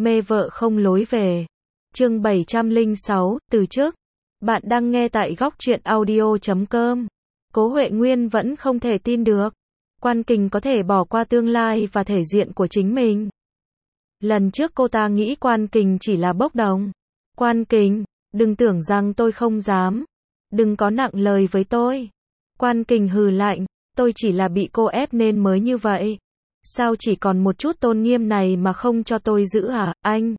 Mê vợ không lối về. Chương 706, từ trước. Bạn đang nghe tại góc truyện audio.com. Cố Huệ Nguyên vẫn không thể tin được. Quan Kình có thể bỏ qua tương lai và thể diện của chính mình. Lần trước cô ta nghĩ Quan Kình chỉ là bốc đồng. Quan Kình, đừng tưởng rằng tôi không dám. Đừng có nặng lời với tôi. Quan Kình hừ lạnh, tôi chỉ là bị cô ép nên mới như vậy. Sao chỉ còn một chút tôn nghiêm này mà không cho tôi giữ hả, anh?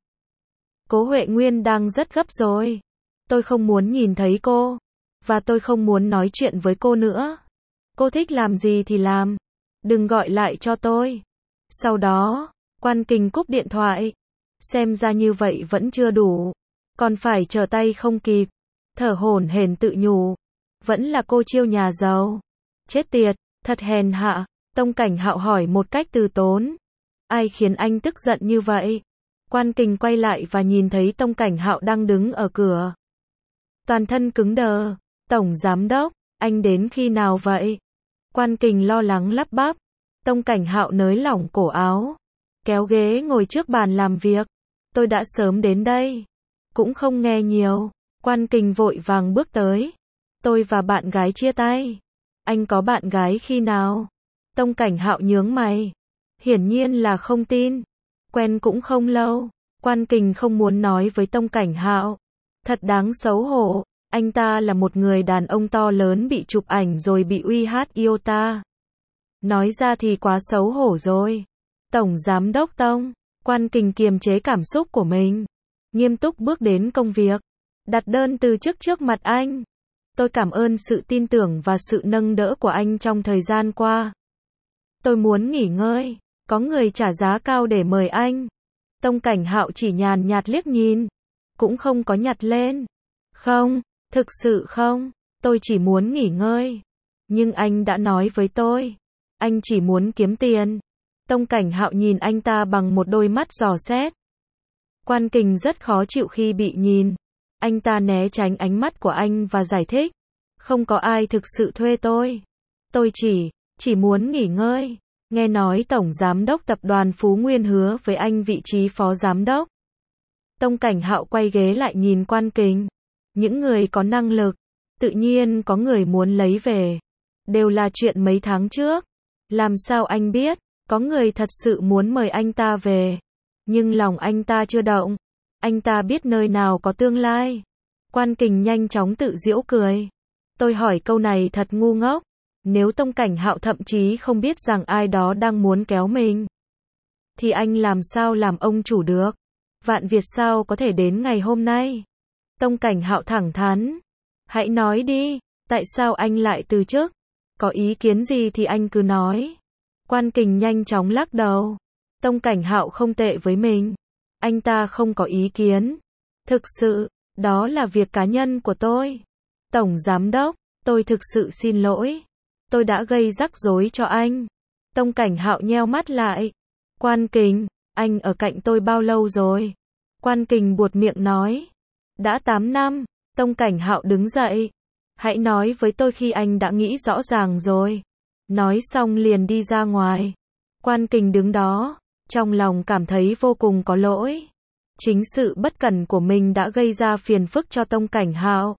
Cố Huệ Nguyên đang rất gấp rồi. Tôi không muốn nhìn thấy cô. Và tôi không muốn nói chuyện với cô nữa. Cô thích làm gì thì làm. Đừng gọi lại cho tôi. Sau đó, Quan Kình cúp điện thoại. Xem ra như vậy vẫn chưa đủ. Còn phải trở tay không kịp. Thở hổn hển tự nhủ. Vẫn là cô chiêu nhà giàu. Chết tiệt, thật hèn hạ. Tông Cảnh Hạo hỏi một cách từ tốn. Ai khiến anh tức giận như vậy? Quan Kình quay lại và nhìn thấy Tông Cảnh Hạo đang đứng ở cửa. Toàn thân cứng đờ. Tổng giám đốc, anh đến khi nào vậy? Quan Kình lo lắng lắp bắp. Tông Cảnh Hạo nới lỏng cổ áo. Kéo ghế ngồi trước bàn làm việc. Tôi đã sớm đến đây. Cũng không nghe nhiều. Quan Kình vội vàng bước tới. Tôi và bạn gái chia tay. Anh có bạn gái khi nào? Tông Cảnh Hạo nhướng mày. Hiển nhiên là không tin. Quen cũng không lâu. Quan Kình không muốn nói với Tông Cảnh Hạo. Thật đáng xấu hổ. Anh ta là một người đàn ông to lớn bị chụp ảnh rồi bị uy hát yêu ta. Nói ra thì quá xấu hổ rồi. Tổng giám đốc Tông. Quan Kình kiềm chế cảm xúc của mình. Nghiêm túc bước đến công việc. Đặt đơn từ chức trước mặt anh. Tôi cảm ơn sự tin tưởng và sự nâng đỡ của anh trong thời gian qua. Tôi muốn nghỉ ngơi. Có người trả giá cao để mời anh. Tông Cảnh Hạo chỉ nhàn nhạt liếc nhìn. Cũng không có nhặt lên. Không, thực sự không. Tôi chỉ muốn nghỉ ngơi. Nhưng anh đã nói với tôi. Anh chỉ muốn kiếm tiền. Tông Cảnh Hạo nhìn anh ta bằng một đôi mắt dò xét. Quan Kình rất khó chịu khi bị nhìn. Anh ta né tránh ánh mắt của anh và giải thích. Không có ai thực sự thuê tôi. Tôi chỉ muốn nghỉ ngơi. Nghe nói Tổng Giám đốc Tập đoàn Phú Nguyên hứa với anh vị trí Phó Giám đốc. Tông Cảnh Hạo quay ghế lại nhìn Quan Kình. Những người có năng lực, tự nhiên có người muốn lấy về. Đều là chuyện mấy tháng trước. Làm sao anh biết, có người thật sự muốn mời anh ta về. Nhưng lòng anh ta chưa động. Anh ta biết nơi nào có tương lai. Quan Kình nhanh chóng tự giễu cười. Tôi hỏi câu này thật ngu ngốc. Nếu Tông Cảnh Hạo thậm chí không biết rằng ai đó đang muốn kéo mình, thì anh làm sao làm ông chủ được? Vạn Việt sao có thể đến ngày hôm nay? Tông Cảnh Hạo thẳng thắn. Hãy nói đi, tại sao anh lại từ chức? Có ý kiến gì thì anh cứ nói. Quan Kình nhanh chóng lắc đầu. Tông Cảnh Hạo không tệ với mình. Anh ta không có ý kiến. Thực sự, đó là việc cá nhân của tôi. Tổng Giám đốc, tôi thực sự xin lỗi. Tôi đã gây rắc rối cho anh. Tông Cảnh Hạo nheo mắt lại. Quan Kình, anh ở cạnh tôi bao lâu rồi? Quan Kình buột miệng nói. Đã 8 năm. Tông Cảnh Hạo đứng dậy. Hãy nói với tôi khi anh đã nghĩ rõ ràng rồi. Nói xong liền đi ra ngoài. Quan Kình đứng đó, trong lòng cảm thấy vô cùng có lỗi. Chính sự bất cẩn của mình đã gây ra phiền phức cho Tông Cảnh Hạo.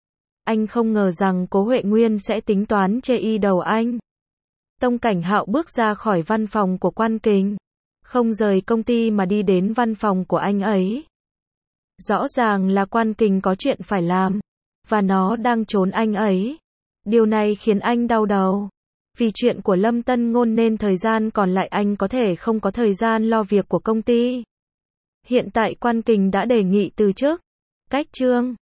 Anh không ngờ rằng Cố Huệ Nguyên sẽ tính toán chê y đầu anh. Tông Cảnh Hạo bước ra khỏi văn phòng của Quan Kình. Không rời công ty mà đi đến văn phòng của anh ấy. Rõ ràng là Quan Kình có chuyện phải làm. Và nó đang trốn anh ấy. Điều này khiến anh đau đầu. Vì chuyện của Lâm Tân Ngôn nên thời gian còn lại anh có thể không có thời gian lo việc của công ty. Hiện tại Quan Kình đã đề nghị từ chức. Cách chương